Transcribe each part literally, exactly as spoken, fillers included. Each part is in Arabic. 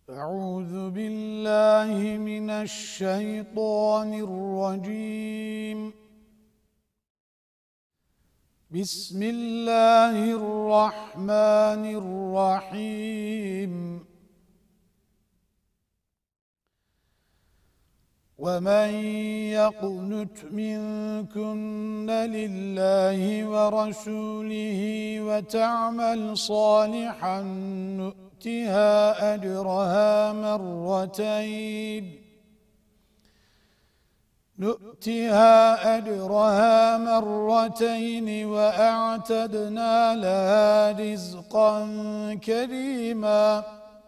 أعوذ بالله من الشيطان الرجيم. بسم الله الرحمن الرحيم. ومن يقنت منكن لله ورسوله وتعمل صالحا نؤتها أجرها مرتين نؤتها أجرها مرتين وأعتدنا لها رزقا كريما.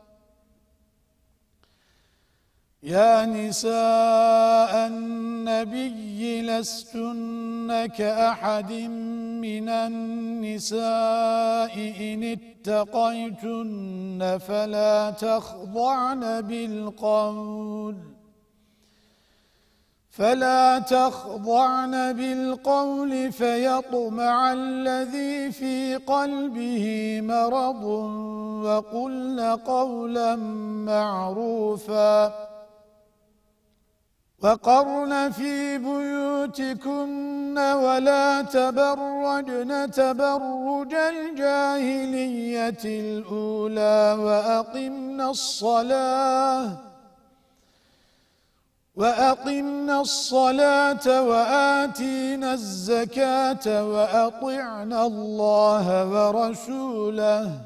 يا نساء النبي لستن كأحد من النساء إن اتقيتن فلا تخضعن بالقول فلا تخضعن بالقول فيطمع الذي في قلبه مرض وقلن قولا معروفا وقرن في بيوتكن ولا تبرجن تبرج الجاهلية الأولى وأقمنا الصلاة وأقمنا الصلاة وآتينا الزكاة وأطعنا الله ورسوله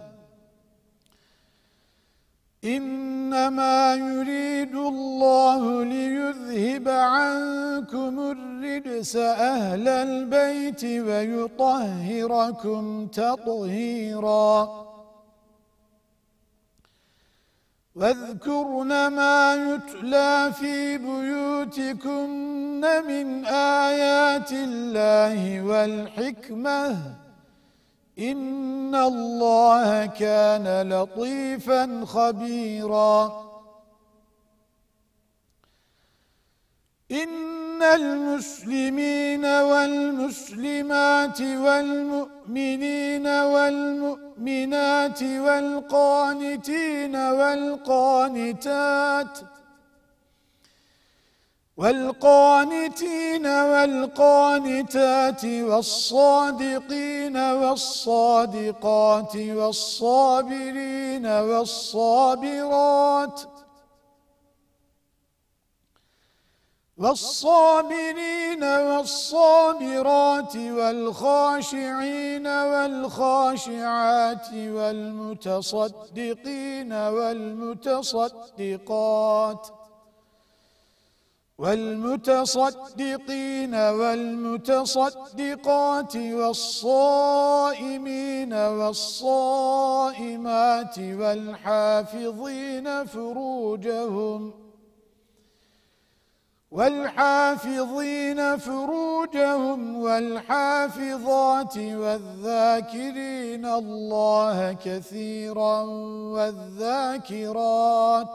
إنما يريد الله ليذهب عنكم الرجس أهل البيت ويطهركم تطهيرا. واذكرن ما يتلى في بيوتكن من آيات الله والحكمة إن الله كان لطيفا خبيرا. إن المسلمين والمسلمات والمؤمنين والمؤمنات والقانتين والقانتات والقانتين والقانتات والصادقين والصادقات والصابرين والصابرات والصابرين والصابرات والخاشعين والخاشعات والمتصدقين والمتصدقات والمتصدقين والمتصدقات والصائمين والصائمات والحافظين فروجهم والحافظين فروجهم والحافظات والذاكرين الله كثيرا والذاكرات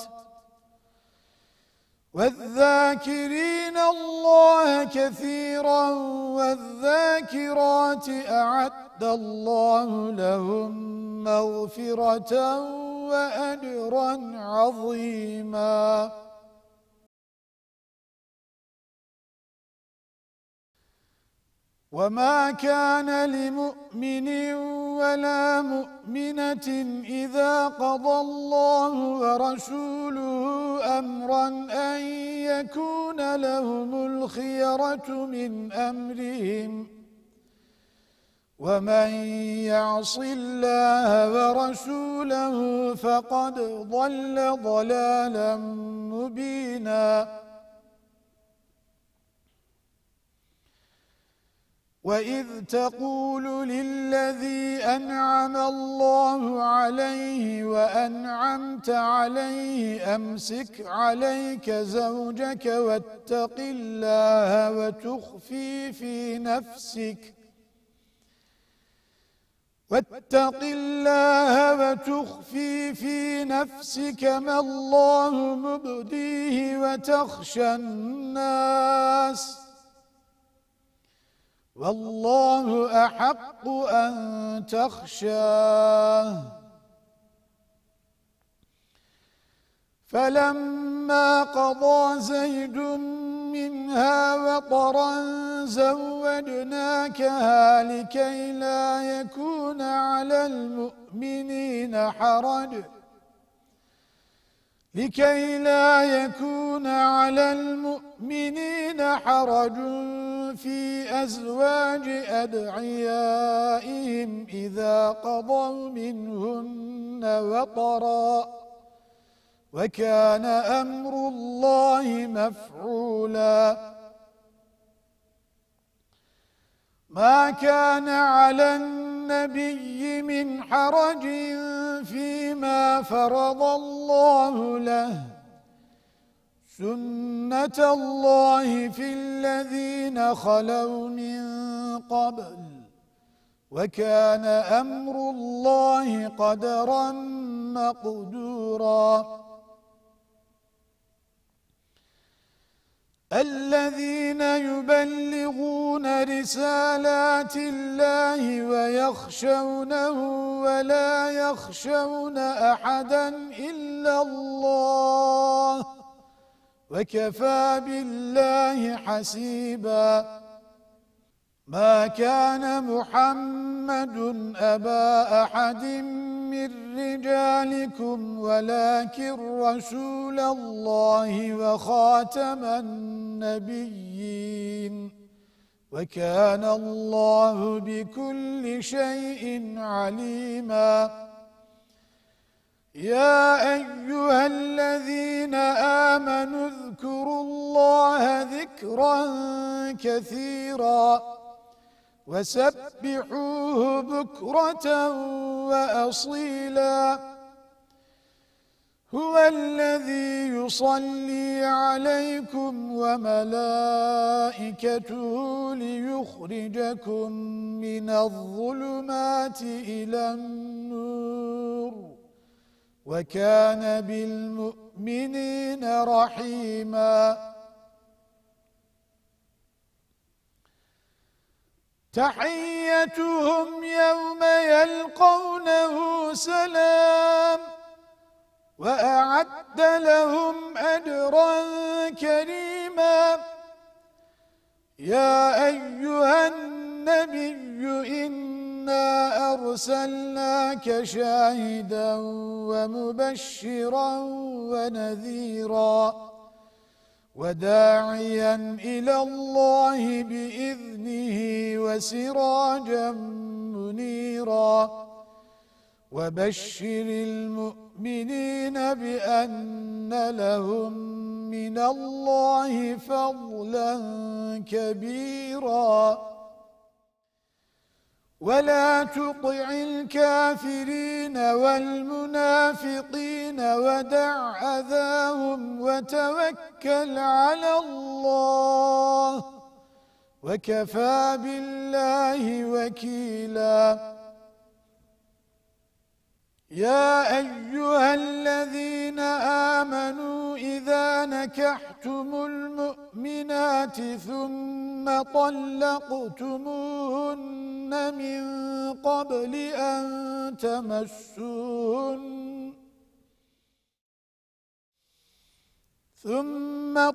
والذاكرين الله كثيرا والذاكرات أعد الله لهم مغفرة وأجرا عظيما. وما كان لمؤمن ولا مؤمنة إذا قضى الله ورسوله أمرا أن يكون لهم الخيرة من أمرهم ومن يعص الله ورسوله فقد ضل ضلالا مبينا. وَإِذْ تَقُولُ لِلَّذِي أَنْعَمَ اللَّهُ عَلَيْهِ وَأَنْعَمْتَ عَلَيْهِ أَمْسِكْ عَلَيْكَ زَوْجَكَ وَاتَّقِ اللَّهَ وَتُخْفِي فِي نَفْسِكَ وَاتَّقِ اللَّهَ وَتُخْفِي فِي نَفْسِكَ مَا اللَّهُ مُبْدِيهِ وَتَخْشَى النَّاسَ والله أحق أن تخشاه. فلما قضى زيد منها وطرا زوجناكها لكي لا يكون على المؤمنين حرج لكي لا يكون على المؤمنين حرج في أزواج أدعيائهم إذا قضوا منهن وطرا وكان أمر الله مفعولا ما كان على النبي من حرج فيما فرض الله له سنة الله في الذين خلوا من قبل وكان أمر الله قدرا مقدورا الذين يبلغون رسالات الله ويخشونه ولا يخشون أحدا إلا الله وكفى بالله حسيبا ما كان محمد أبا أحد من رجالكم ولكن رسول الله وخاتم النبيين وكان الله بكل شيء عليما يا أيها الذين آمنوا اذكروا الله ذكرا كثيرا وسبحوه بكرة وأصيلا هو الذي يصلي عليكم وملائكته ليخرجكم من الظلمات إلى النور وكان بالمؤمنين رحيما تحيتهم يوم يلقونه سلام وأعد لهم أجرا كريما يا أيها النبي إنا أرسلناك شاهدا ومبشرا ونذيرا وداعيا إلى الله بإذنه وسراجا منيرا وبشر المؤمنين بأن لهم من الله فضلا كبيرا ولا تطع الكافرين والمنافقين ودع أذاهم وتوكل على الله وكفى بالله وكيلا يا أيها الذين آمنوا إذا نكحتم المؤمنات ثم طلقتموهن من قبل أن تمسوهن ثم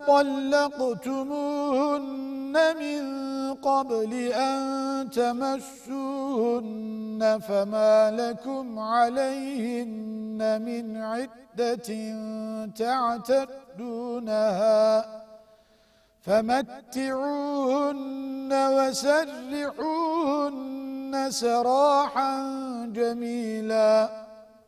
طلقتموهن من قبل أن تمسوهن فما لكم عليهن من عدة تعتدونها فمتعوهن وسرحوهن سراحا جميلا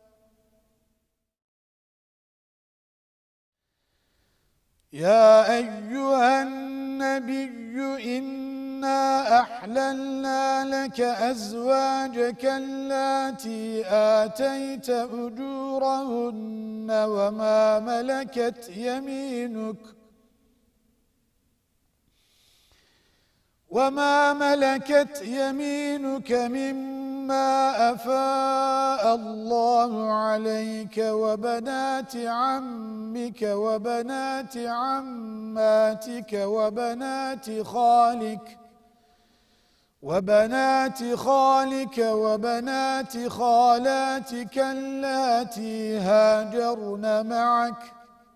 يا أيها النبي إنا أحللنا لك أزواجك اللاتي آتيت أجورهن وما ملكت يمينك وما ملكت يمينك مما أفاء الله عليك وبنات عمك وبنات عماتك وبنات خالك وبنات خالك وبنات خالاتك اللاتي هاجرن معك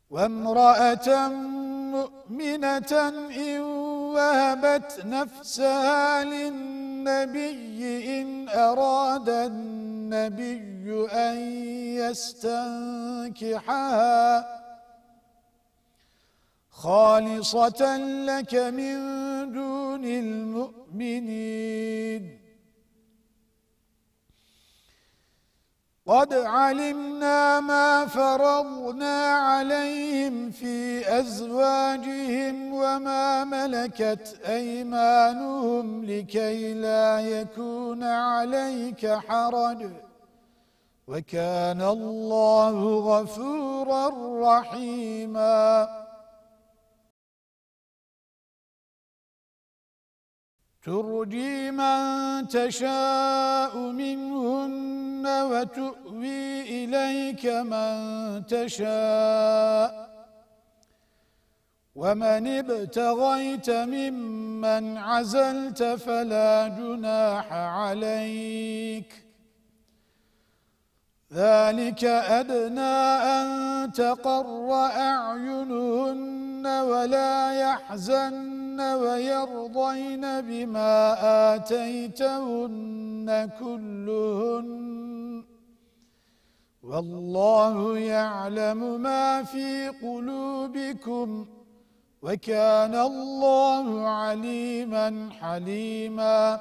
وامرأة مؤمنة إن وهبت نفسها للنبي إن أراد النبي أن يستنكحها خالصة لك من دون المؤمنين. قد علمنا ما فرضنا عليهم في أزواجهم وما ملكت أيمانهم لكي لا يكون عليك حرج وكان الله غفورا رحيما. ترجي من تشاء منهن وتؤوي إليك من تشاء ومن ابتغيت ممن عزلت فلا جناح عليك ذلك أدنى أن تقر أعينهن ولا يحزن ويرضين بما آتيتهن كلهن والله يعلم ما في قلوبكم وكان الله عليما حليما.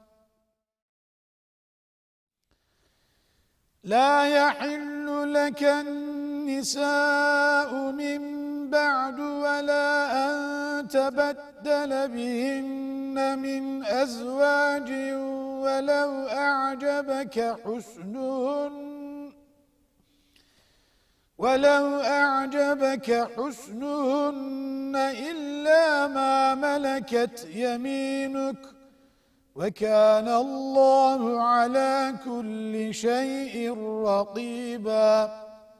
لا يحل لك النساء من بعد ولا أن تبدل بهن من أزواج ولو أعجبك حسنهن ولو أعجبك حسنهن إلا ما ملكت يمينك وكان الله على كل شيء رقيبا.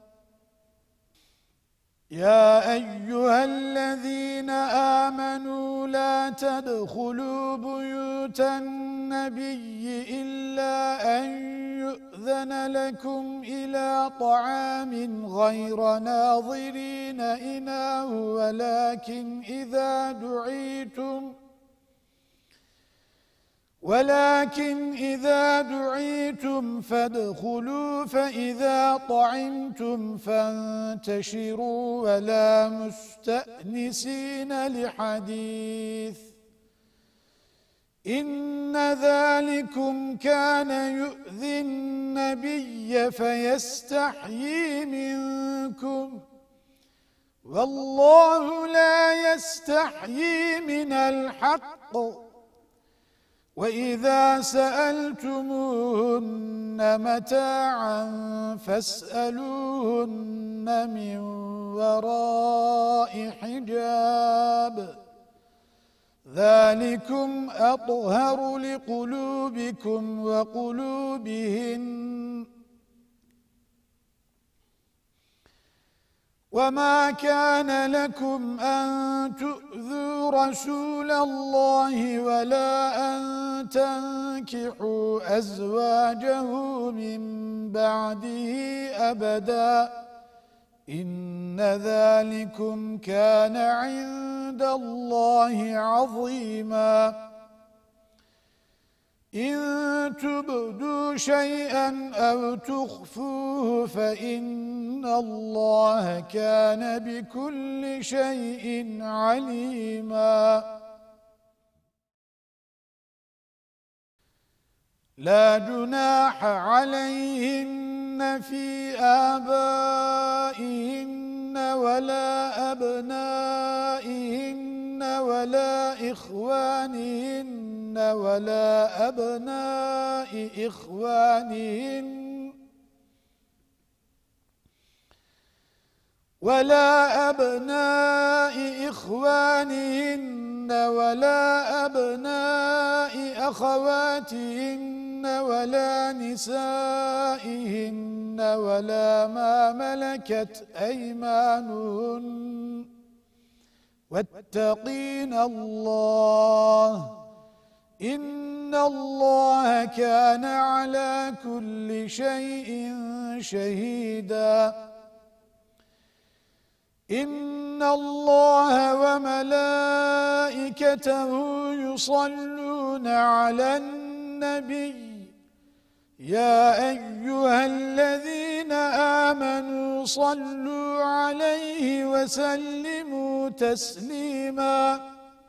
يا أيها الذين آمنوا لا تدخلوا بيوت النبي إلا أن يؤذن لكم إلى طعام غير ناظرين إناه ولكن إذا دعيتم ولكن إذا دعيتم فادخلوا فإذا طعمتم فانتشروا ولا مستأنسين لحديث إن ذلكم كان يؤذي النبي فيستحيي منكم والله لا يستحيي من الحق وإذا سألتموهن متاعا فاسألوهن من وراء حجاب ذلكم أطهر لقلوبكم وقلوبهن وما كان لكم أن تؤذوا رسول الله ولا أن تنكحوا أزواجه من بعده أبدا إن ذلكم كان عند الله عظيما. إن تبدوا شيئا أو تخفوه فإن الله كان بكل شيء عليما. لا جناح عليهن في آبائهن ولا أبنائهن ولا إخوانهن ولا أبناء إخوانهن ولا أبناء إخوانهن ولا أبناء أخواتهن ولا نسائهن ولا ما ملكت أيمانهن واتقين الله إن الله كان على كل شيء شهيدا. إن الله وملائكته يصلون على النبي يا أيها الذين آمنوا صلوا عليه وسلموا تسليما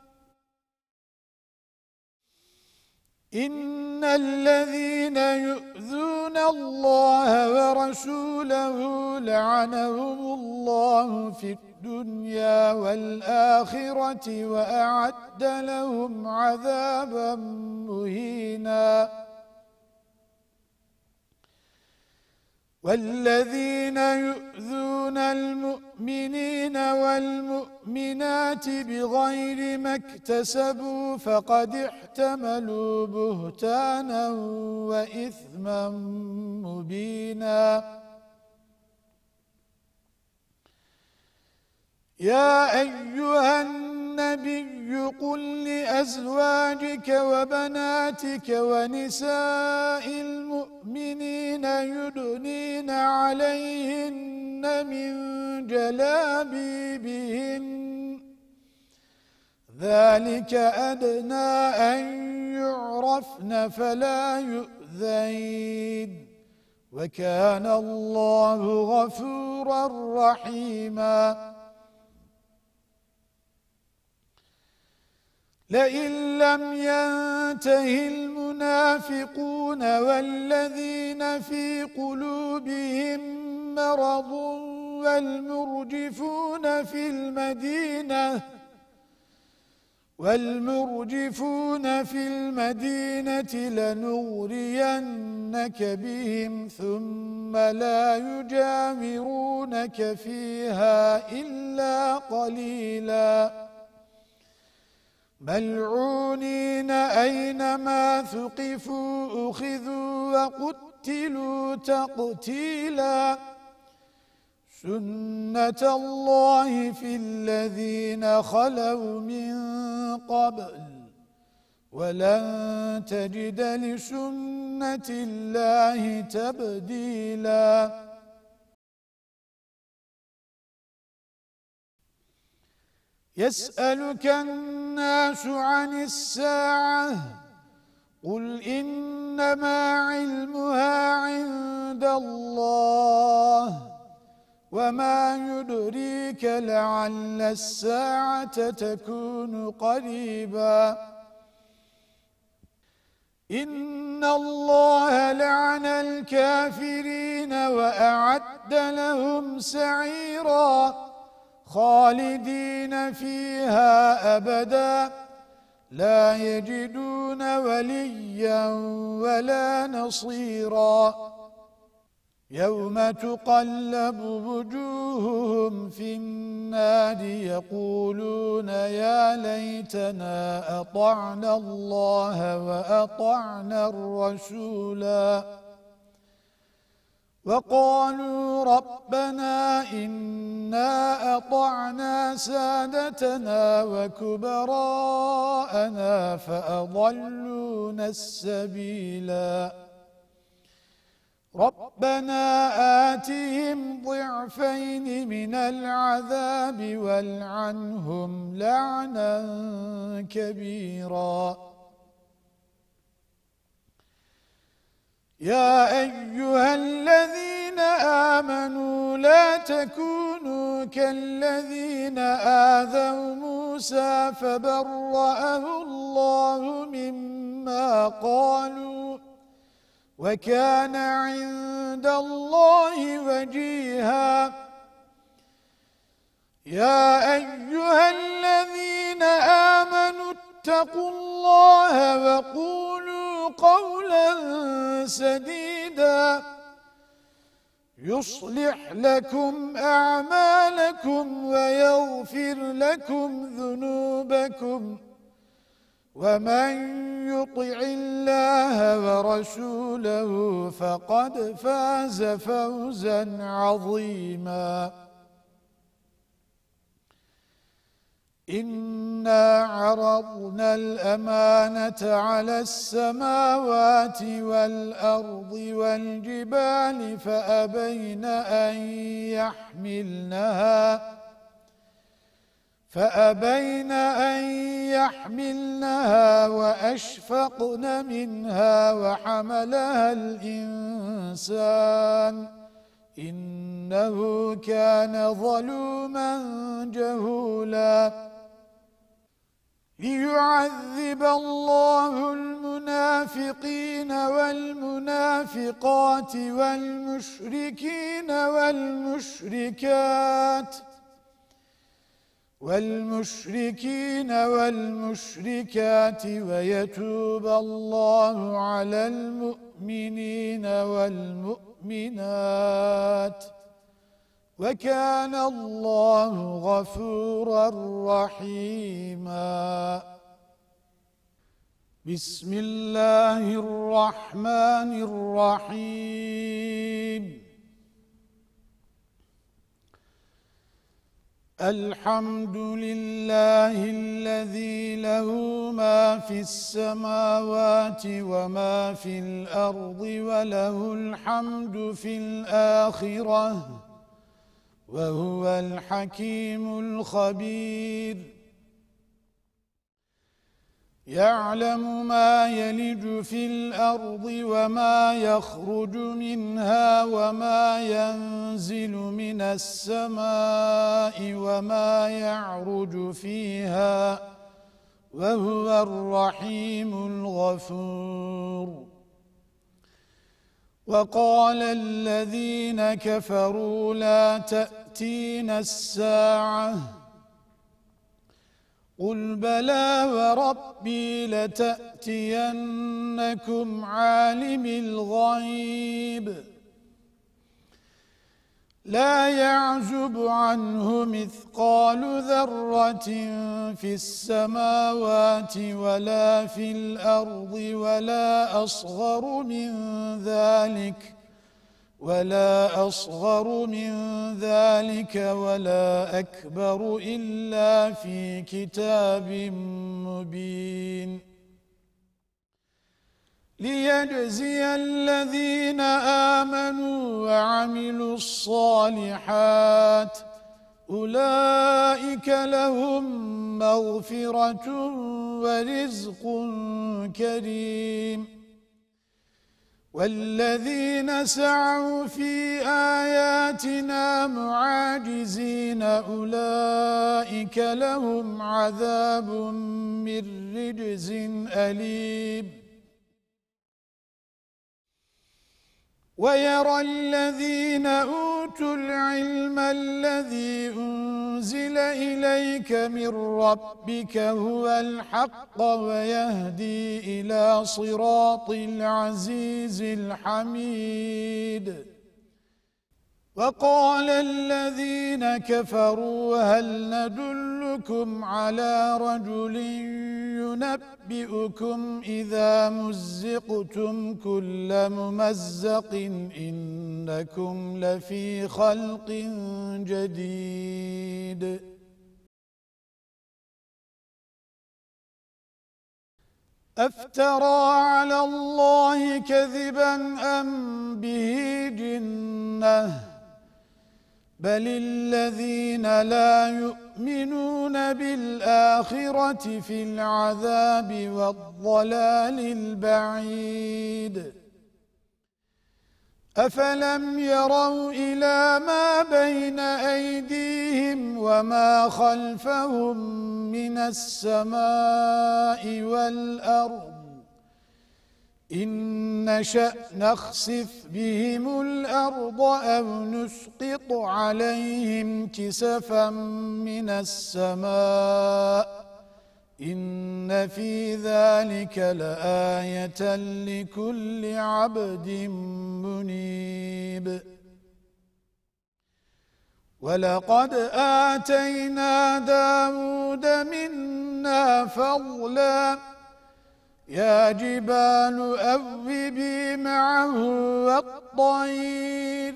إن الذين يؤذون الله ورسوله لعنهم الله في الدنيا والآخرة وأعد لهم عذابا مهينا والذين يؤذون المؤمنين والمؤمنات بغير ما اكتسبوا فقد احتملوا بهتانا وإثما مبينا يا أيها النبي قل لأزواجك وبناتك ونساء المؤمنين يدنين عليهن من جلابيبهن ذلك أدنى أن يعرفن فلا يؤذين وكان الله غفورا رحيما لئن لم ينته المنافقون والذين في قلوبهم مرض والمرجفون في المدينة والمرجفون في المدينة لنغرينك بهم ثم لا يجاورونك فيها إلا قليلاً ملعونين أينما ثقفوا أخذوا وقتلوا تقتيلا سنة الله في الذين خلوا من قبل ولن تجد لسنة الله تبديلا يسألك الناس عن الساعة قل إنما علمها عند الله وما يدريك لعل الساعة تكون قريبا إن الله لعن الكافرين وأعد لهم سعيرا خالدين فيها أبدا لا يجدون وليا ولا نصيرا يوم تقلب وجوههم في النار يقولون يا ليتنا أطعنا الله وأطعنا الرسولا وقالوا ربنا إنا أطعنا سادتنا وكبراءنا فأضلونا السبيلا ربنا آتهم ضعفين من العذاب والعنهم لعنا كبيرا يا أيها الذين آمنوا لا تكونوا كالذين آذوا موسى فبرأه الله مما قالوا وكان عند الله وجيها يا أيها الذين آمنوا اتقوا الله وقولوا قولا سديدا يصلح لكم أعمالكم ويغفر لكم ذنوبكم ومن يطع الله ورسوله فقد فاز فوزا عظيما إنا عرضنا الأمانة على السماوات والأرض والجبال فأبين أن يحملنها فأبين أن يحملنها وأشفقن منها وحملها الإنسان إنه كان ظلوما جهولا ليعذب الله المنافقين والمنافقات والمشركين والمشركات والمشركين والمشركات ويتوب الله على المؤمنين والمؤمنات وكان الله غفورا رحيما بسم الله الرحمن الرحيم الحمد لله الذي له ما في السماوات وما في الأرض وله الحمد في الآخرة وهو الحكيم الخبير يعلم ما يلج في الأرض وما يخرج منها وما ينزل من السماء وما يعرج فيها وهو الرحيم الغفور وقال الذين كفروا لا تأتين الساعة قل بلى وربي لتأتينكم عالم الغيب لا يعزب عنه مثقال ذرة في السماوات ولا في الأرض ولا أصغر من ذلك ولا أصغر من ذلك ولا أكبر إلا في كتاب مبين ليجزي الذين آمنوا وعملوا الصالحات أولئك لهم مغفرة ورزق كريم والذين سعوا في آياتنا معاجزين أولئك لهم عذاب من رجز أليم ويرى الذين أوتوا العلم الذي أنزل إليك من ربك هو الحق ويهدي إلى صراط العزيز الحميد وقال الذين كفروا هل ندلكم على رجل ينبئكم إذا مزقتم كل ممزق إنكم لفي خلق جديد أفترى على الله كذبا أم به جنة بل الذين لا يؤمنون بالآخرة في العذاب والضلال البعيد أفلم يروا إلى ما بين أيديهم وما خلفهم من السماء والأرض إن نشأ نخسف بهم الأرض أو نسقط عليهم كسفا من السماء إن في ذلك لآية لكل عبد منيب ولقد آتينا داود منا فضلا يا جبال أوبي معه والطير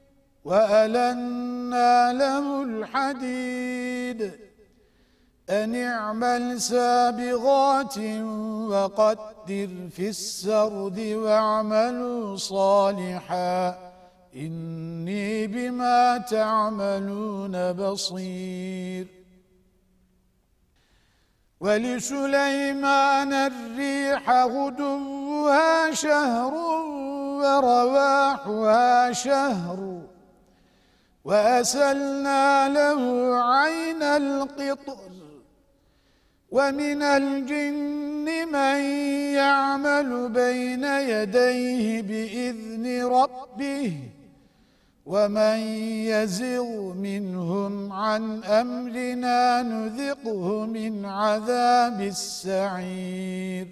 وألنا له الحديد أن اعمل سابغات وقدر في السرد واعملوا صالحا إني بما تعملون بصير ولسليمان الريح غدوها شهر ورواحها شهر وأسلنا له عين القطر ومن الجن من يعمل بين يديه بإذن ربه ومن يزغ منهم عن أمرنا نذقه من عذاب السعير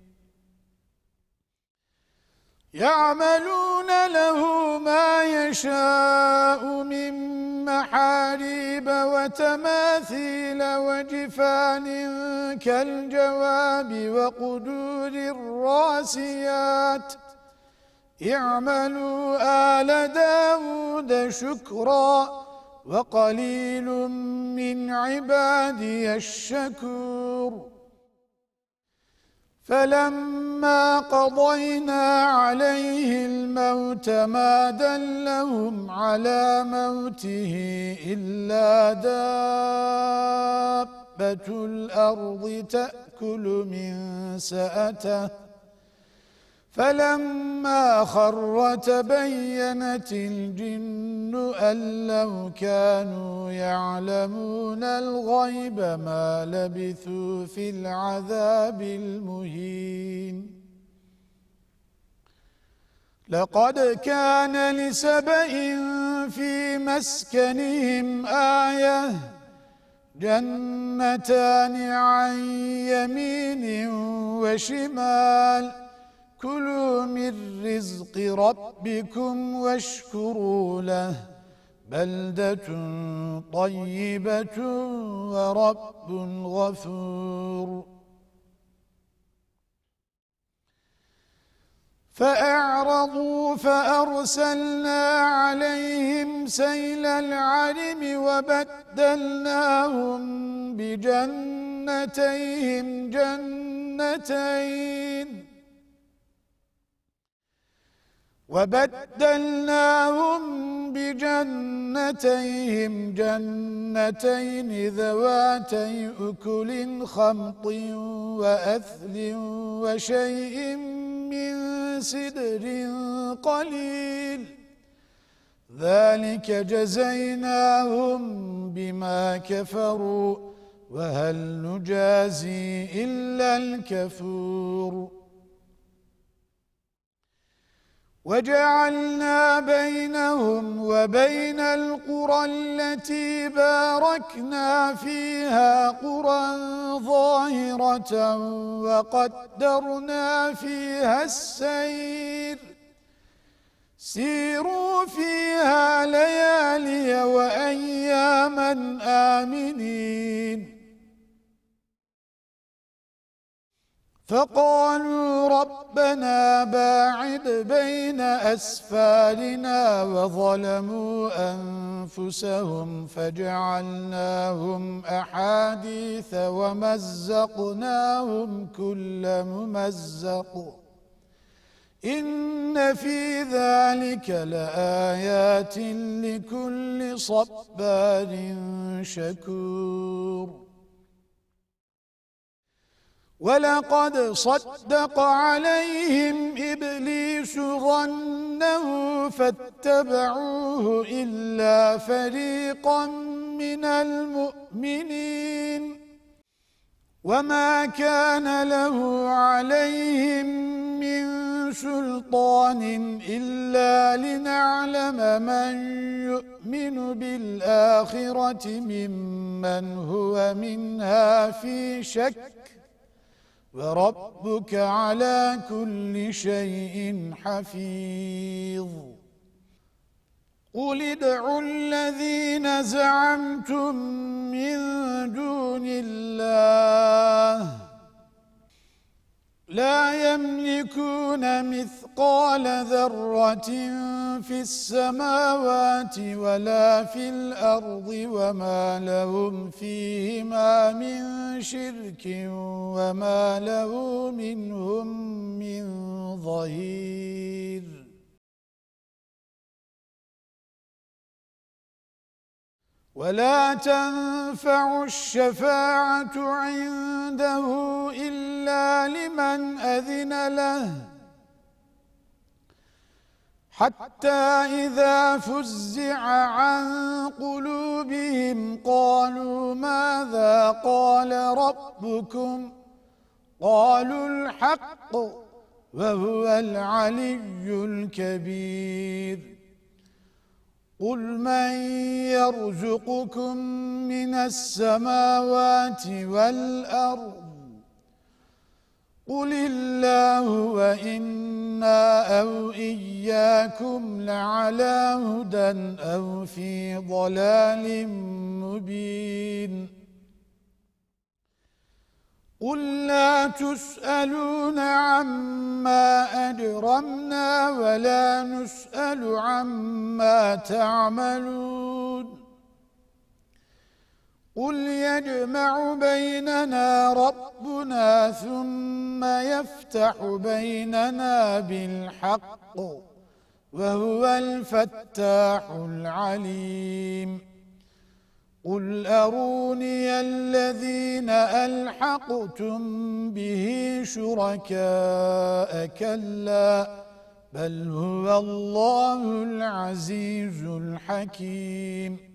يعملون له ما يشاء من محاريب وتماثيل وجفان كالجواب وقدور الراسيات اعملوا آل داود شكرا وقليل من عبادي الشكور فلما قضينا عليه الموت ما دلهم على موته إلا دابة الأرض تأكل من سأته فلما خر تبينت الجن أن لو كانوا يعلمون الغيب ما لبثوا في العذاب المهين لقد كان لسبإ في مسكنهم آية جنتان عن يمين وشمال كلوا من رزق ربكم واشكروا له بلدة طيبة ورب غفور فأعرضوا فأرسلنا عليهم سيل العرم وبدلناهم بجنتيهم جنتين وبدلناهم بجنتيهم جنتين ذواتي أكل خمط وأثل وشيء من سدر قليل ذلك جزيناهم بما كفروا وهل نجازي إلا الكفور وجعلنا بينهم وبين القرى التي باركنا فيها قرى ظاهرة وقدرنا فيها السير سيروا فيها ليالي وأياما آمنين فقالوا ربنا باعد بين أسفارنا وظلموا أنفسهم فجعلناهم أحاديث ومزقناهم كل ممزق إن في ذلك لآيات لكل صبار شكور ولقد صدق عليهم إبليس ظنه فاتبعوه إلا فريقا من المؤمنين وما كان له عليهم من سلطان إلا لنعلم من يؤمن بالآخرة ممن هو منها في شك وربك على كل شيء حفيظ قل ادعوا الذين زعمتم من دون الله لا يملكون مثقال ذرة في السماوات ولا في الأرض وما لهم فيهما من شرك وما له منهم من ظهير ولا تنفع الشفاعة عنده إلا لمن أذن له حتى إذا فزع عن قلوبهم قالوا ماذا قال ربكم قالوا الحق وهو العلي الكبير قل من يرزقكم من السماوات والأرض قل الله وإنا أو إياكم لعلى هدى أو في ضلال مبين قل لا تسألون عما أجرمنا ولا نسأل عما تعملون قل يجمع بيننا ربنا ثم يفتح بيننا بالحق وهو الفتاح العليم قل أروني الذين ألحقتم به شركاء كلا بل هو الله العزيز الحكيم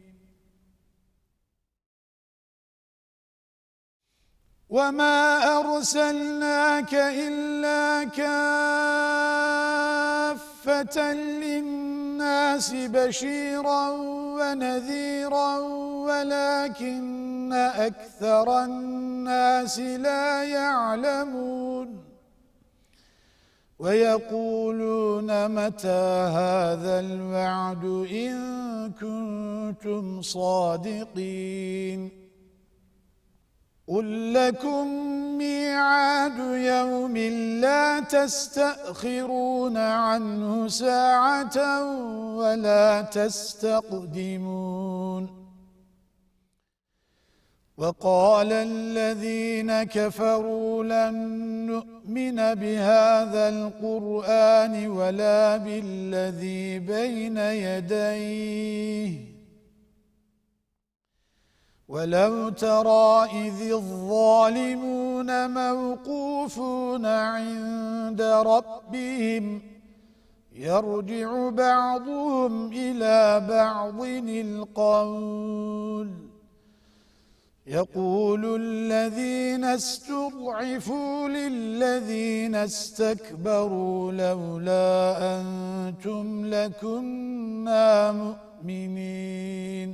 وما أرسلناك إلا كافة للناس بشيرا ونذيرا ولكن أكثر الناس لا يعلمون ويقولون متى هذا الوعد إن كنتم صادقين قل لكم ميعاد يوم لا تستأخرون عنه ساعة ولا تستقدمون وقال الذين كفروا لن نؤمن بهذا القرآن ولا بالذي بين يديه ولو ترى إذ الظالمون موقوفون عند ربهم يرجع بعضهم إلى بعض القول يقول الذين استضعفوا للذين استكبروا لولا أنتم لكنا مؤمنين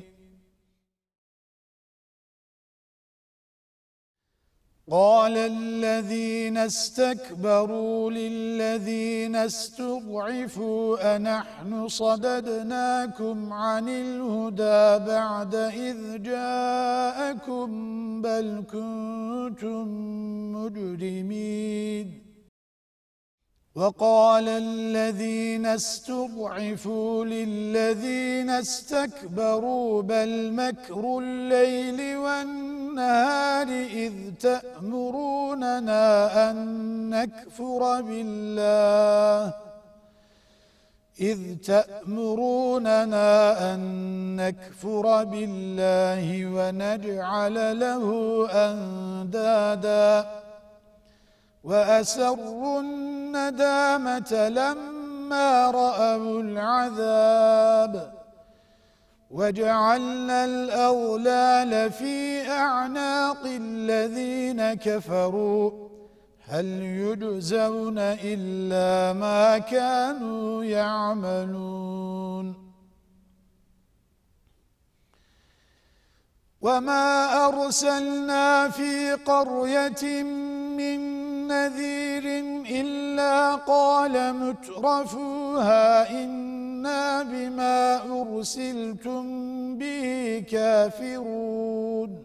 قال الذين استكبروا للذين استضعفوا أنحن صددناكم عن الهدى بعد إذ جاءكم بل كنتم مجرمين وقال الذين استضعفوا للذين استكبروا بل مكر الليل والنهار إذ تأمروننا أن نكفر بالله إذ تأمروننا أن نكفر بالله ونجعل له أندادا وأسروا الندامة لما رأوا العذاب وجعلنا الأغلال في أعناق الذين كفروا هل يجزون إلا ما كانوا يعملون وما أرسلنا في قرية من نذير إلا قال مترفوها إنا بما أرسلتم به كافرون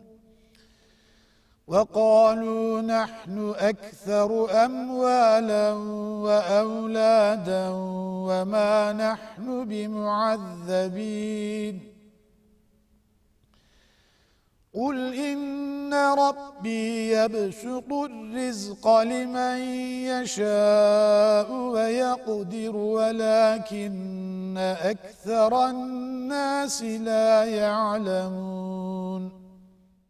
وقالوا نحن أكثر أموالا وأولادا وما نحن بمعذبين قل إن ربي يبسط الرزق لمن يشاء ويقدر ولكن أكثر الناس لا يعلمون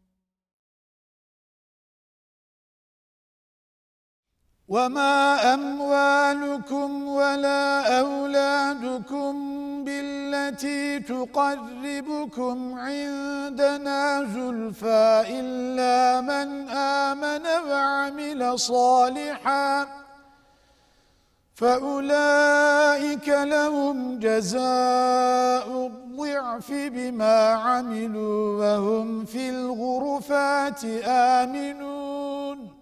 وما أموالكم ولا أولادكم بالتي تقربكم عندنا زلفى إلا من آمن وعمل صالحا فأولئك لهم جزاء الضعف بما عملوا وهم في الغرفات آمنون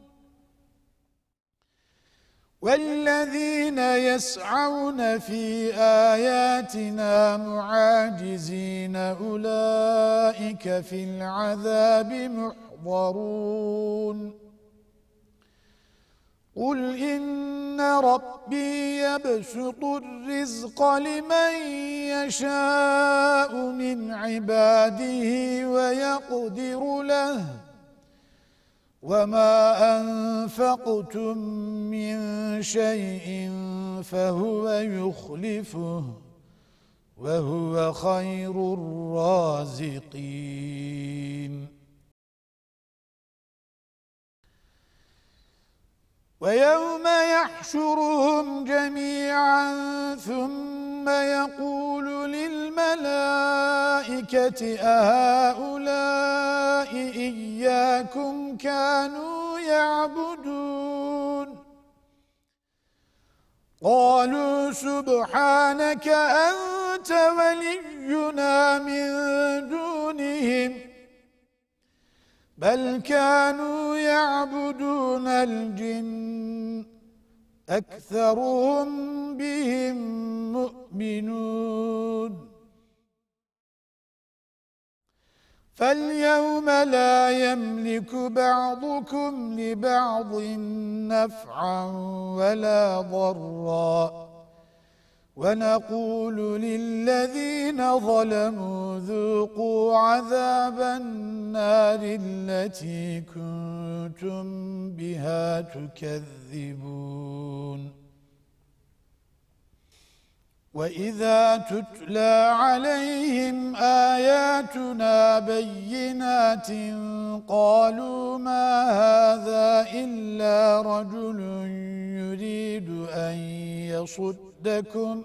والذين يسعون في آياتنا معاجزين أولئك في العذاب محضرون قل إن ربي يبسط الرزق لمن يشاء من عباده ويقدر له وما أنفقتم من شيء فهو يخلفه وهو خير الرازقين ويوم يحشرهم جميعا ثم يقول للملائكة أهؤلاء إياكم كانوا يعبدون قالوا سبحانك أنت ولينا من دونهم بل كانوا يعبدون الجن أكثرهم بهم مؤمنون فاليوم لا يملك بعضكم لبعض نفعا ولا ضرا ونقول للذين ظلموا ذوقوا عذاب النار التي كنتم بها تكذبون وإذا تتلى عليهم آياتنا بينات قالوا ما هذا إلا رجل يريد أن يصدكم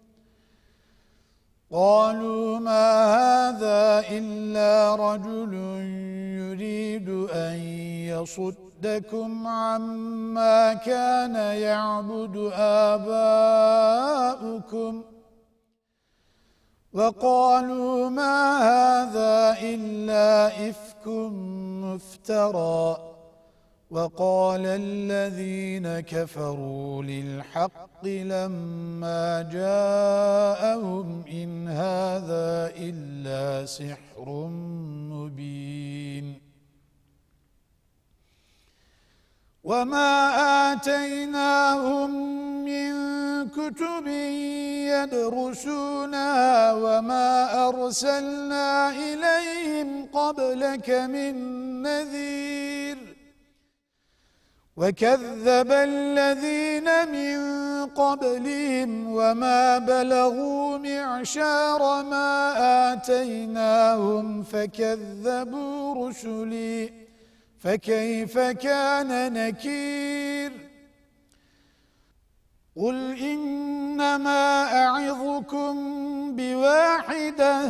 قالوا ما هذا إلا رجل يريد أن يصدكم عما كان يعبد آباؤكم وقالوا ما هذا إلا إفك مفترى وقال الذين كفروا للحق لما جاءهم إن هذا إلا سحر مبين وما آتيناهم من كتب يدرسونها وما أرسلنا إليهم قبلك من نذير وكذب الذين من قبلهم وما بلغوا معشار ما آتيناهم فكذبوا رسلي فكيف كان نكير قل إنما أعظكم بواحدة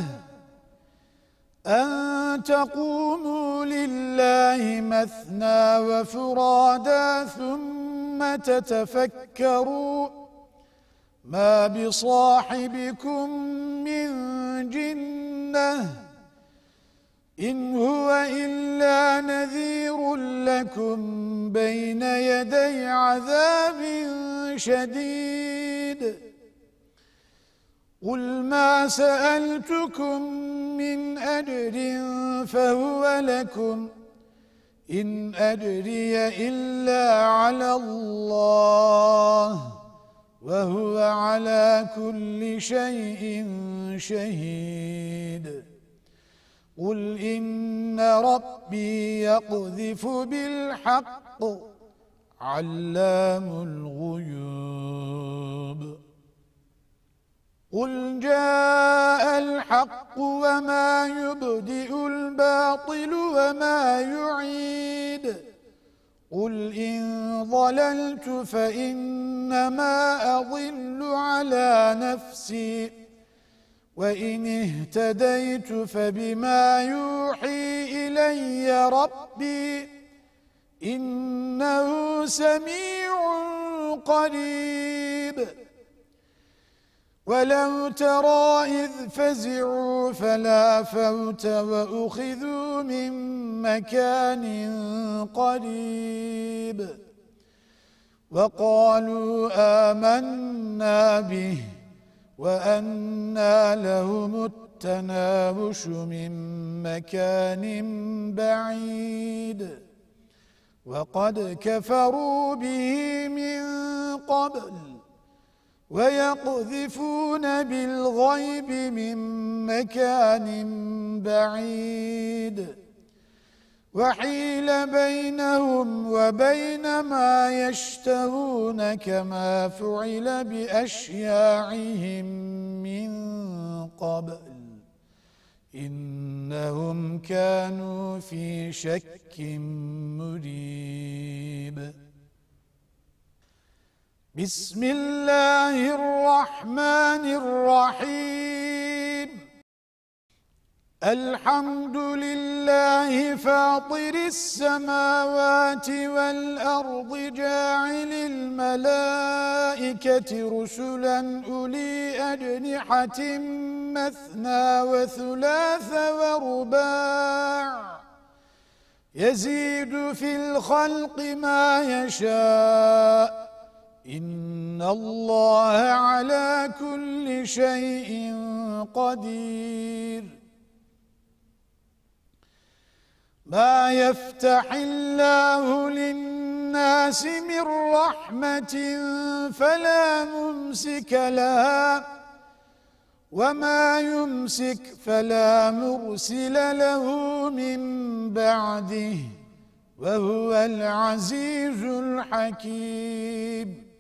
أن تقوموا لله مثنى وفرادا ثم تتفكروا ما بصاحبكم من جنة إن هو إلا نذير لكم بين يدي عذاب شديد قل ما سألتكم من أجر فهو لكم إن أجري إلا على الله وهو على كل شيء شهيد قل إن ربي يقذف بالحق علام الغيوب قل جاء الحق وما يبدئ الباطل وما يعيد قل إن ضللت فإنما أضل على نفسي وإن اهتديت فبما يوحي إلي ربي إنه سميع قريب ولو ترى إذ فزعوا فلا فوت وأخذوا من مكان قريب وقالوا آمنا به وأنى لهم التناوش من مكان بعيد وقد كفروا به من قبل ويقذفون بالغيب من مكان بعيد وحيل بينهم وبين ما يشتهون كما فعل بأشياعهم من قبل إنهم كانوا في شك مريب بسم الله الرحمن الرحيم الحمد لله فاطر السماوات والأرض جاعل الملائكة رسلا أولي أجنحة مثنى وثلاث ورباع يزيد في الخلق ما يشاء إن الله على كل شيء قدير ما يفتح الله للناس من رحمة فلا ممسك لها وما يمسك فلا مرسل له من بعده وهو العزيز الحكيم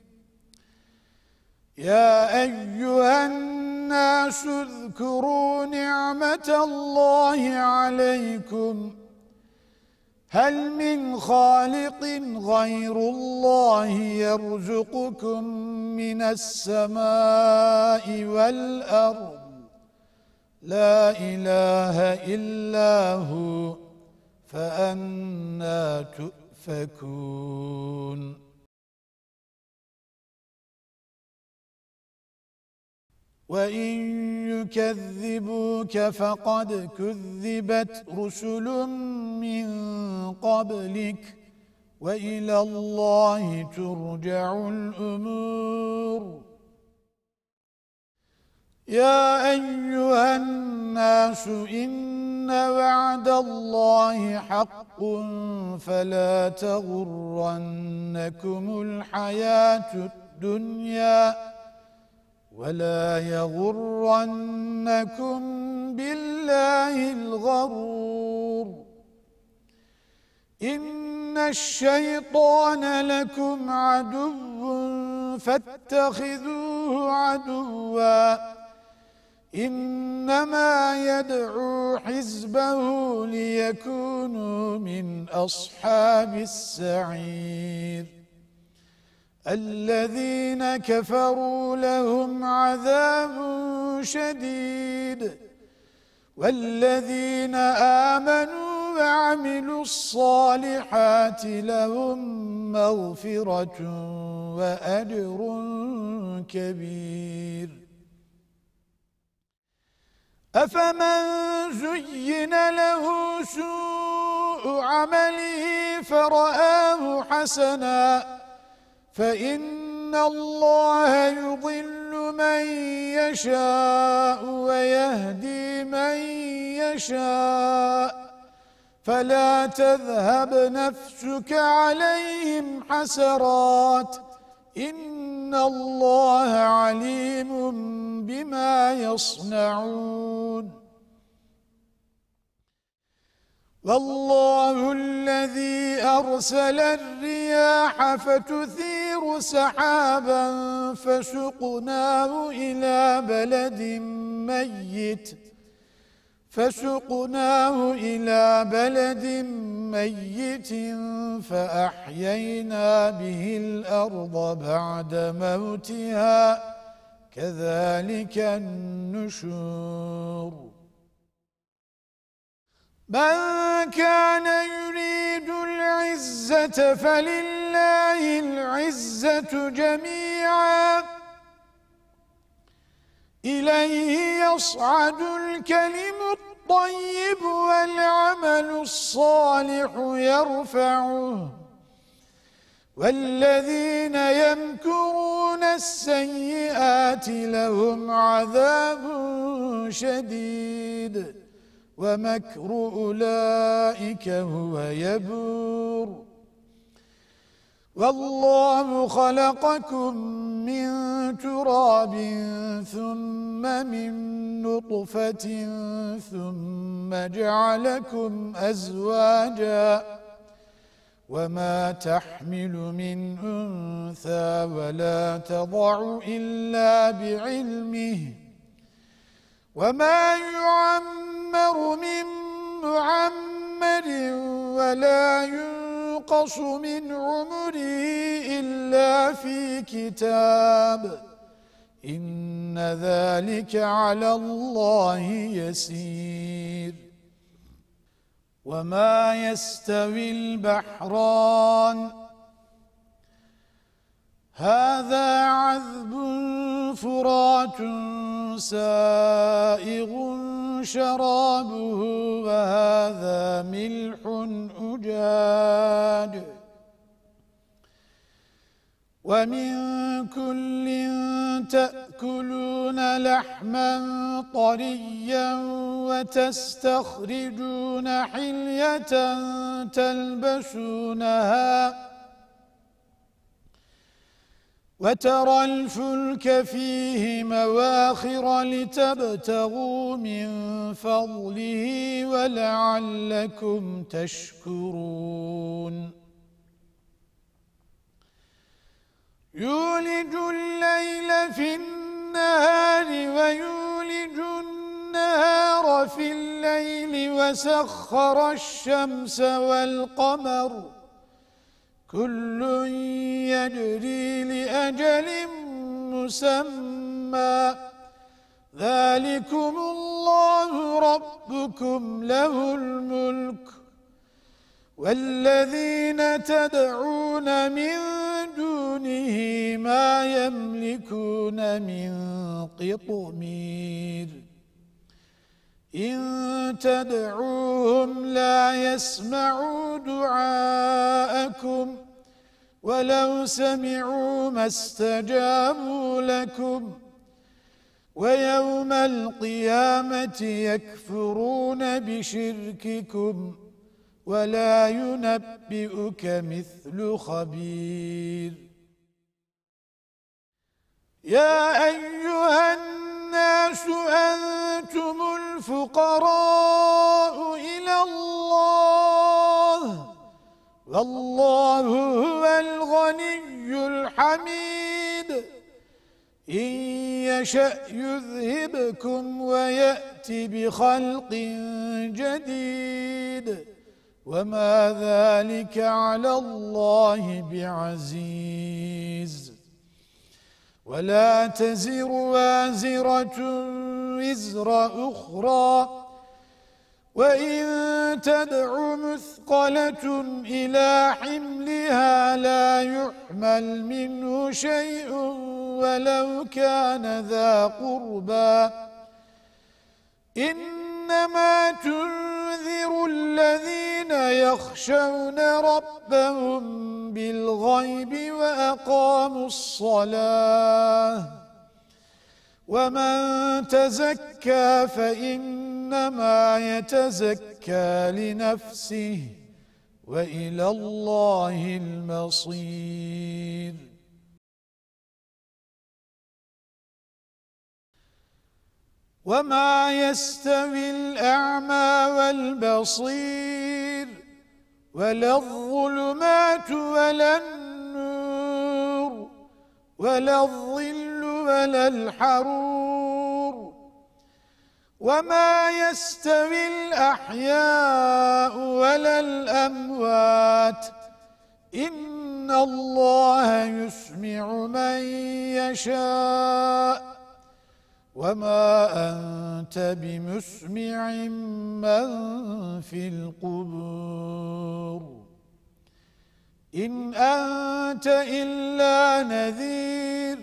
يا أيها الناس اذكروا نعمة الله عليكم هل من خالق غير الله يرزقكم من السماء والأرض لا إله إلا هو فأنى تؤفكون وَإِن يُكَذِّبُوكَ فَقَدْ كُذِّبَتْ رُسُلٌ مِّن قَبْلِكَ وَإِلَى اللَّهِ تُرْجَعُ الْأُمُورُ يَا أَيُّهَا النَّاسُ إِنَّ وَعْدَ اللَّهِ حَقٌّ فَلَا تَغُرَّنَّكُمُ الْحَيَاةُ الدُّنْيَا وَلَا يَغُرَّنَّكُم بِاللَّهِ الْغَرُورُ إِنَّ الشَّيْطَانَ لَكُمْ عَدُوٌّ فَاتَّخِذُوهُ عَدُوًّا إِنَّمَا يَدْعُو حِزْبَهُ لِيَكُونُوا مِنْ أَصْحَابِ السَّعِيرِ الذين كفروا لهم عذاب شديد والذين آمنوا وعملوا الصالحات لهم مغفرة وأجر كبير أفمن زين له سوء عمله فرآه حسناً فإن الله يضل من يشاء ويهدي من يشاء فلا تذهب نفسك عليهم حسرات إن الله عليم بما يصنعون والله الذي أرسل الرياح فتثير سحابا فسقناه إلى بلد ميت فسقناه إلى بلد ميت فأحيينا به الأرض بعد موتها كذلك النشور من كان يريد العزة فلله العزة جميعا إليه يصعد الكلم الطيب والعمل الصالح يرفعه والذين يمكرون السيئات لهم عذاب شديد ومكر أولئك هو يبور والله خلقكم من تراب ثم من نطفة ثم جعلكم أزواجا وما تحمل من أنثى ولا تضع إلا بعلمه وما يعمر من معمر ولا ينقص من عمره إلا في كتاب إن ذلك على الله يسير وما يستوي البحران هذا عذب فرات سائغ شرابه وهذا ملح أجاج ومن كل تأكلون لحما طريا وتستخرجون حلية تلبسونها وترى الفلك فيه مواخر لتبتغوا من فضله ولعلكم تشكرون يولج الليل في النهار ويولج النهار في الليل وسخر الشمس والقمر كل يجري لأجل مسمى ذلكم الله ربكم له الملك والذين تدعون من دونه ما يملكون من قطمير إن تدعوهم لا يسمعوا دعاءكم ولو سمعوا ما استجابوا لكم ويوم القيامة يكفرون بشرككم ولا ينبئك مثل خبير يا أيها الناس أنتم الفقراء إلى الله والله هو الغني الحميد إن يشأ يذهبكم ويأتي بخلق جديد وما ذلك على الله بعزيز ولا تزر وازرة وزر أخرى وإن تدع مثقلة إلى حملها لا يحمل منه شيء ولو كان ذا قربى إنما تنذر الذين يخشون ربهم بالغيب وأقاموا الصلاة ومن تزكى فإنما يتزكى لنفسه وإلى الله المصير وما يستوي الأعمى والبصير ولا الظلمات ولا النور ولا الظل ولا الحرور وما يستوي الأحياء ولا الأموات إن الله يسمع من يشاء وما أنت بمسمع من في القبور إن أنت إلا نذير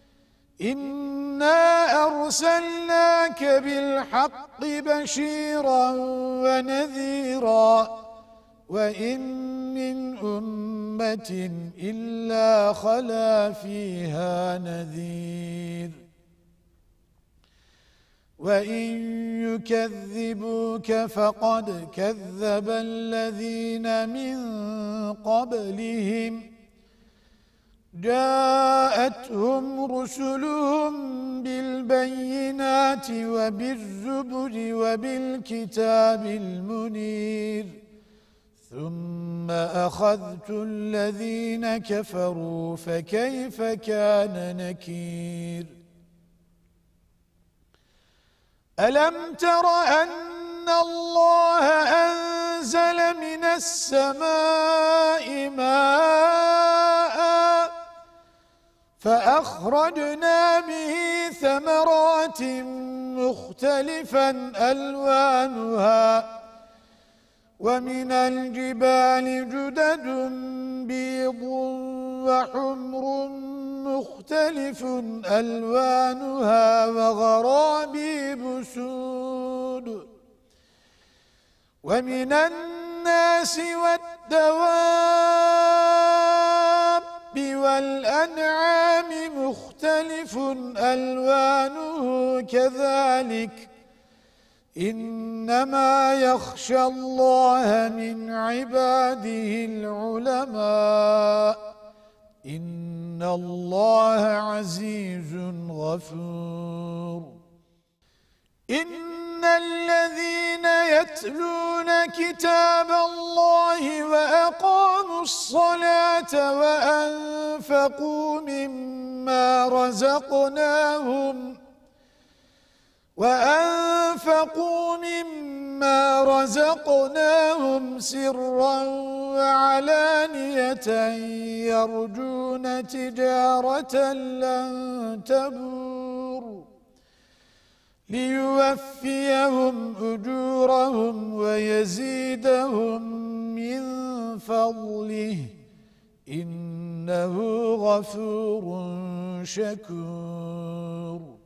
إنا أرسلناك بالحق بشيرا ونذيرا وإن من أمة إلا خلا فيها نذير وَإِن يُكَذِّبُوكَ فَقَدْ كَذَّبَ الَّذِينَ مِن قَبْلِهِمْ جاءتهم رسلهم بالبينات وبالزبر وبالكتاب المنير ثم أخذت الذين كفروا فكيف كان نكير ألم تر أن الله أنزل من السماء ماء فأخرجنا به ثمرات مختلفا ألوانها ومن الجبال جدد بيض وحمر مختلف ألوانها وغرابيب سود ومن الناس والدواب والأنعام مختلف ألوانه كذلك إنما يخشى الله من عباده العلماء إن الله عزيز غفور إن الذين يتلون كتاب الله وأقاموا الصلاة وأنفقوا مما رزقناهم وأنفقوا مما رزقناهم سرا وعلانية يرجون تجارة لن تبور ليوفيهم أجورهم ويزيدهم من فضله إنه غفور شكور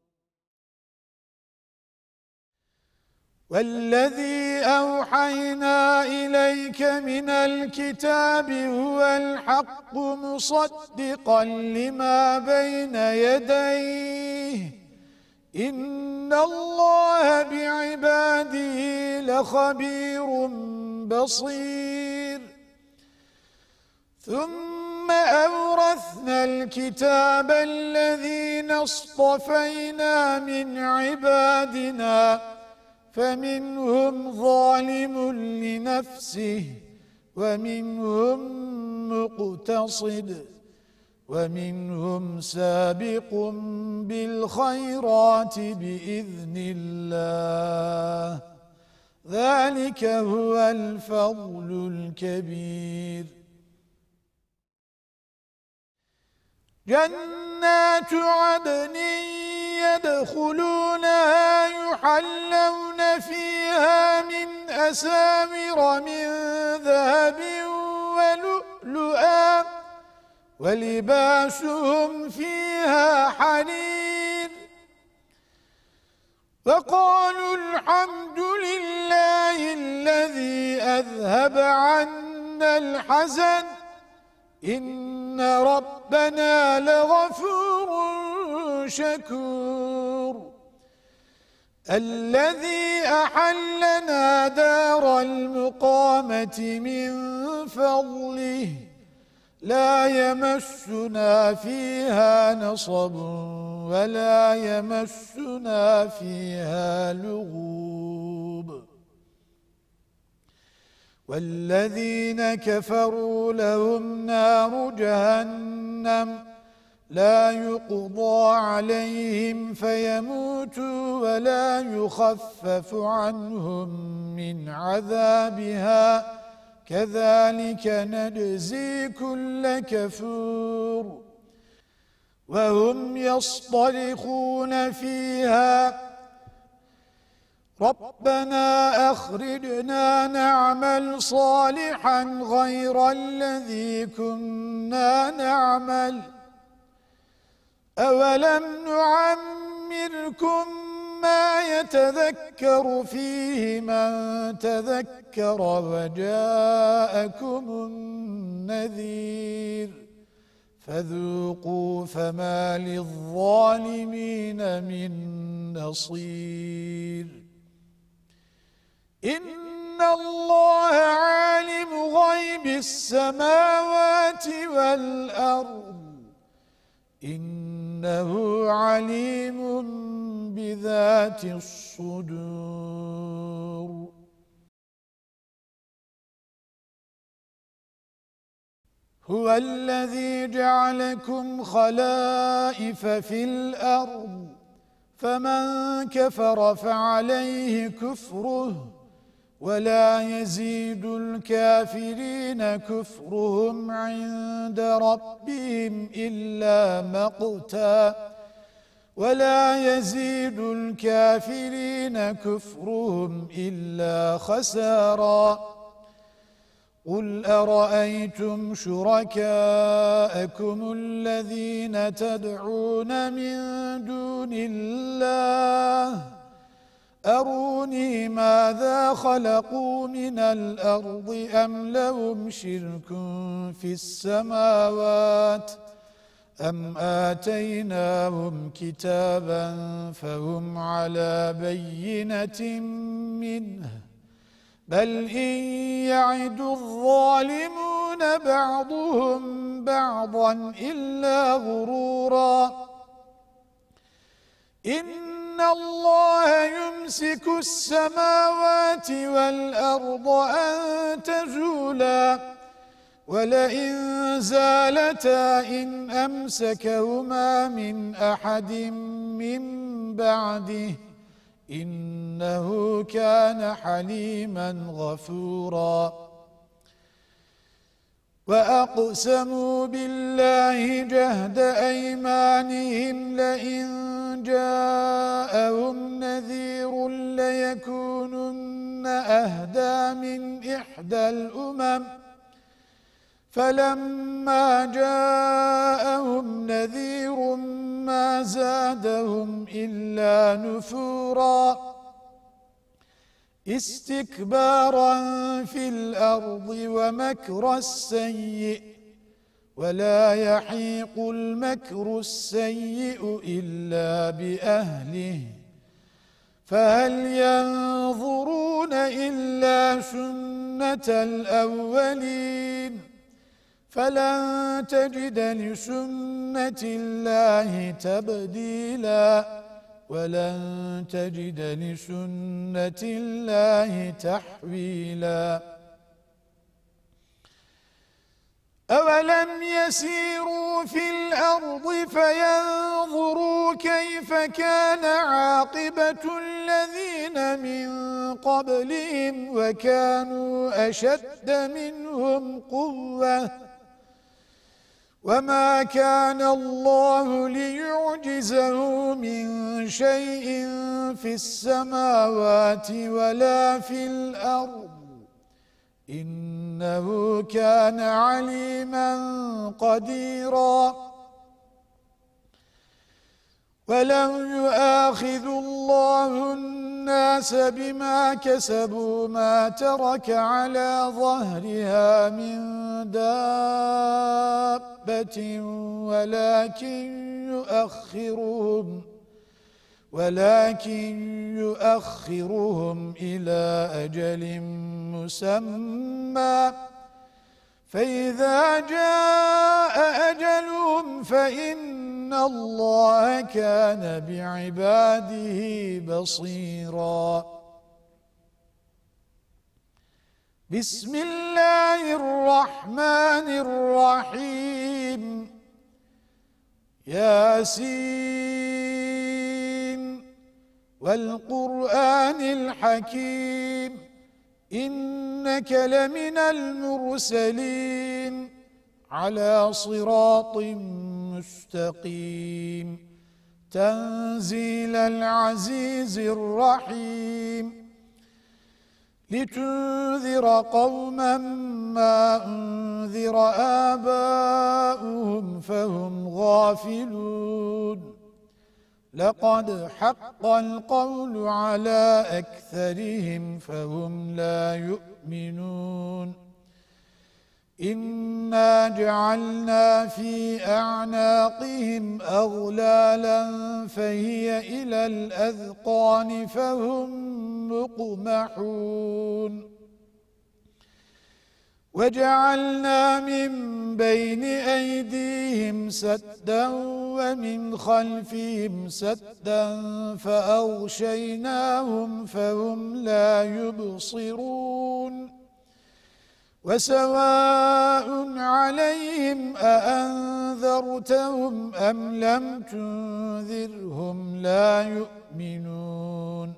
والذي أوحينا إليك من الكتاب هو الحق مصدقا لما بين يديه إن الله بعباده لخبير بصير ثم أورثنا الكتاب الذين اصطفينا من عبادنا فمنهم ظالم لنفسه ومنهم مقتصد ومنهم سابق بالخيرات بإذن الله ذلك هو الفضل الكبير جنات عدن يدخلونها يحلون فيها من أساور من ذهب ولؤلؤا ولباسهم فيها حرير وقالوا الحمد لله الذي أذهب عنا الحزن إن ربنا لغفور شكور الذي أحلنا دار المقامة من فضله لا يمسنا فيها نصب ولا يمسنا فيها لغوب والذين كفروا لهم نار جهنم لا يقضى عليهم فيموتوا ولا يخفف عنهم من عذابها كذلك نجزي كل كفور وهم يصطرخون فيها ربنا أخرجنا نعمل صالحا غير الذي كنا نعمل أولم نعمركم ما يتذكر فيه من تذكر وجاءكم النذير فذوقوا فما للظالمين من نصير إن الله عالم غيب السماوات والأرض إنه عليم بذات الصدور هو الذي جعلكم خلائف في الأرض فمن كفر فعليه كفره ولا يزيد الكافرين كفرهم عند ربهم إلا مقتا ولا يزيد الكافرين كفرهم إلا خسارا قل أرأيتم شركاءكم الذين تدعون من دون الله أروني ماذا خلقوا من الأرض أم لهم شرك في السماوات أم آتيناهم كتابا فهم على بينة منه بل إن يعد الظالمون بعضهم بعضا إلا غرورا إن الله يمسك السماوات والأرض أن تزولا ولئن زالتا إن أمسكهما من أحد من بعده إنه كان حليما غفورا وأقسموا بالله جهد أيمانهم لئن جاءهم نذير ليكونن أهدى من إحدى الأمم فلما جاءهم نذير ما زادهم إلا نفورا استكبارا في الأرض ومكر السيء ولا يحيق المكر السيء إلا بأهله فهل ينظرون إلا سنة الأولين فلن تجد لسنة الله تبديلا ولن تجد لسنة الله تحويلا أولم يسيروا في الأرض فينظروا كيف كان عاقبة الذين من قبلهم وكانوا أشد منهم قوة وما كان الله ليعجزه من شيء في السماوات ولا في الأرض إنه كان عليما قديرا ولو يؤاخذ الله الناس بما كسبوا ما ترك على ظهرها من دابة ولكن يؤخرهم ولكن يؤخرهم إلى أجل مسمى فإذا جاء أجلهم فإن الله كان بعباده بصيراً. بسم الله الرحمن الرحيم. ياسين والقرآن الحكيم إنك لمن المرسلين على صراط مستقيم تنزيل العزيز الرحيم لتنذر قوما ما أنذر آباؤهم فهم غافلون لقد حق القول على أكثرهم فهم لا يؤمنون إنا جعلنا في أعناقهم أغلالا فهي إلى الأذقان فهم مقمحون وجعلنا من بين أيديهم سدا ومن خلفهم سدا فأغشيناهم فهم لا يبصرون وسواء عليهم أأنذرتهم أم لم تنذرهم لا يؤمنون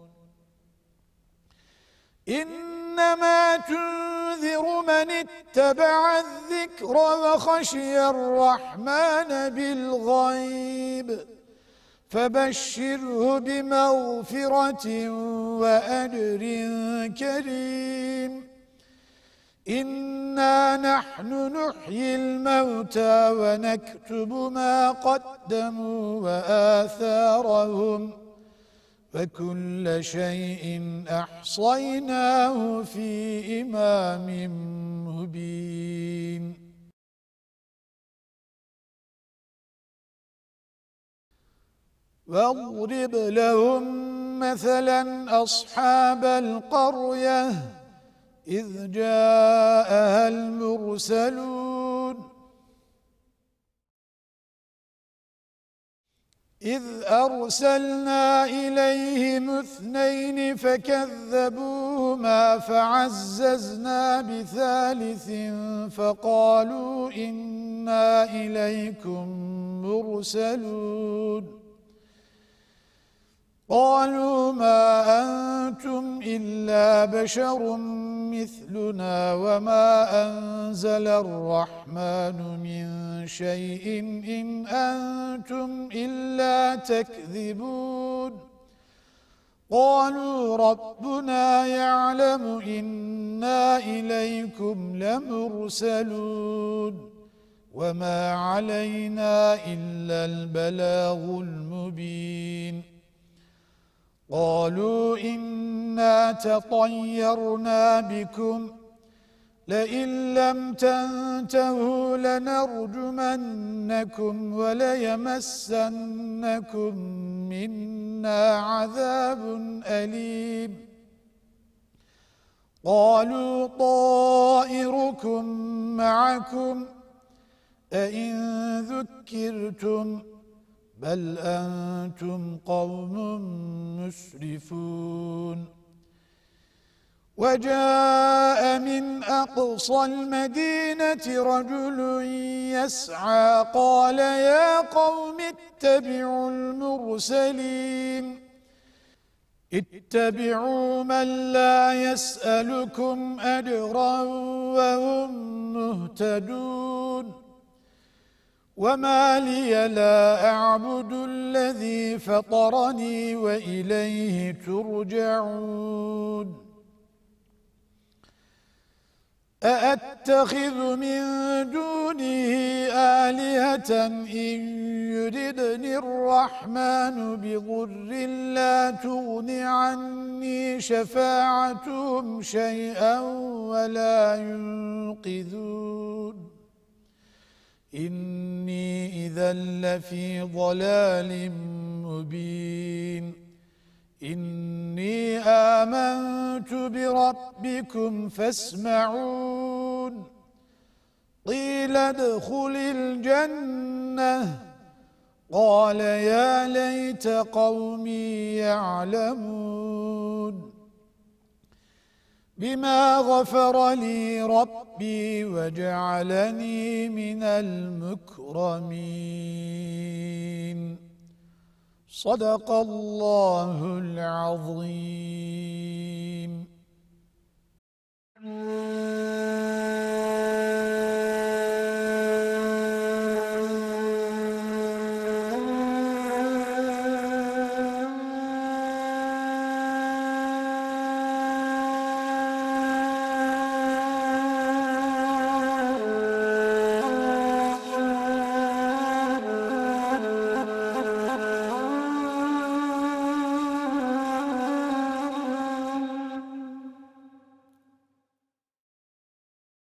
إنما تنذر من اتبع الذكر وخشي الرحمن بالغيب فبشره بمغفرة وأجر كريم إنا نحن نحيي الموتى ونكتب ما قدموا وآثارهم وكل شيء أحصيناه في إمام مبين واضرب لهم مثلا أصحاب القرية إذ جاءها المرسلون إذ أرسلنا إليهم اثنين فكذبوهما فعززنا بثالث فقالوا إنا إليكم مرسلون قالوا ما أنتم إلا بشر مثلنا وما أنزل الرحمن من شيء إن أنتم إلا تكذبون قالوا ربنا يعلم إنا إليكم لمرسلون وما علينا إلا البلاغ المبين قالوا إنا تطيرنا بكم لئن لم تنتهوا لنرجمنكم وليمسنكم منا عذاب أليم قالوا طائركم معكم أئن ذكرتم بل أنتم قوم مسرفون وجاء من أقصى المدينة رجل يسعى قال يا قوم اتبعوا المرسلين اتبعوا من لا يسألكم أجرا وهم مهتدون وما لي لا أعبد الذي فطرني وإليه ترجعون أأتخذ من دونه آلهة إن يردني الرحمن بضر لا تغن عني شفاعتهم شيئا ولا ينقذون إني إذا لفي ضلال مبين إني آمنت آمنت بربكم فاسمعون. قيل ادخل الجنة قال يا ليت قومي يعلمون بما غفر لي ربي وجعلني من المكرمين صدق الله العظيم.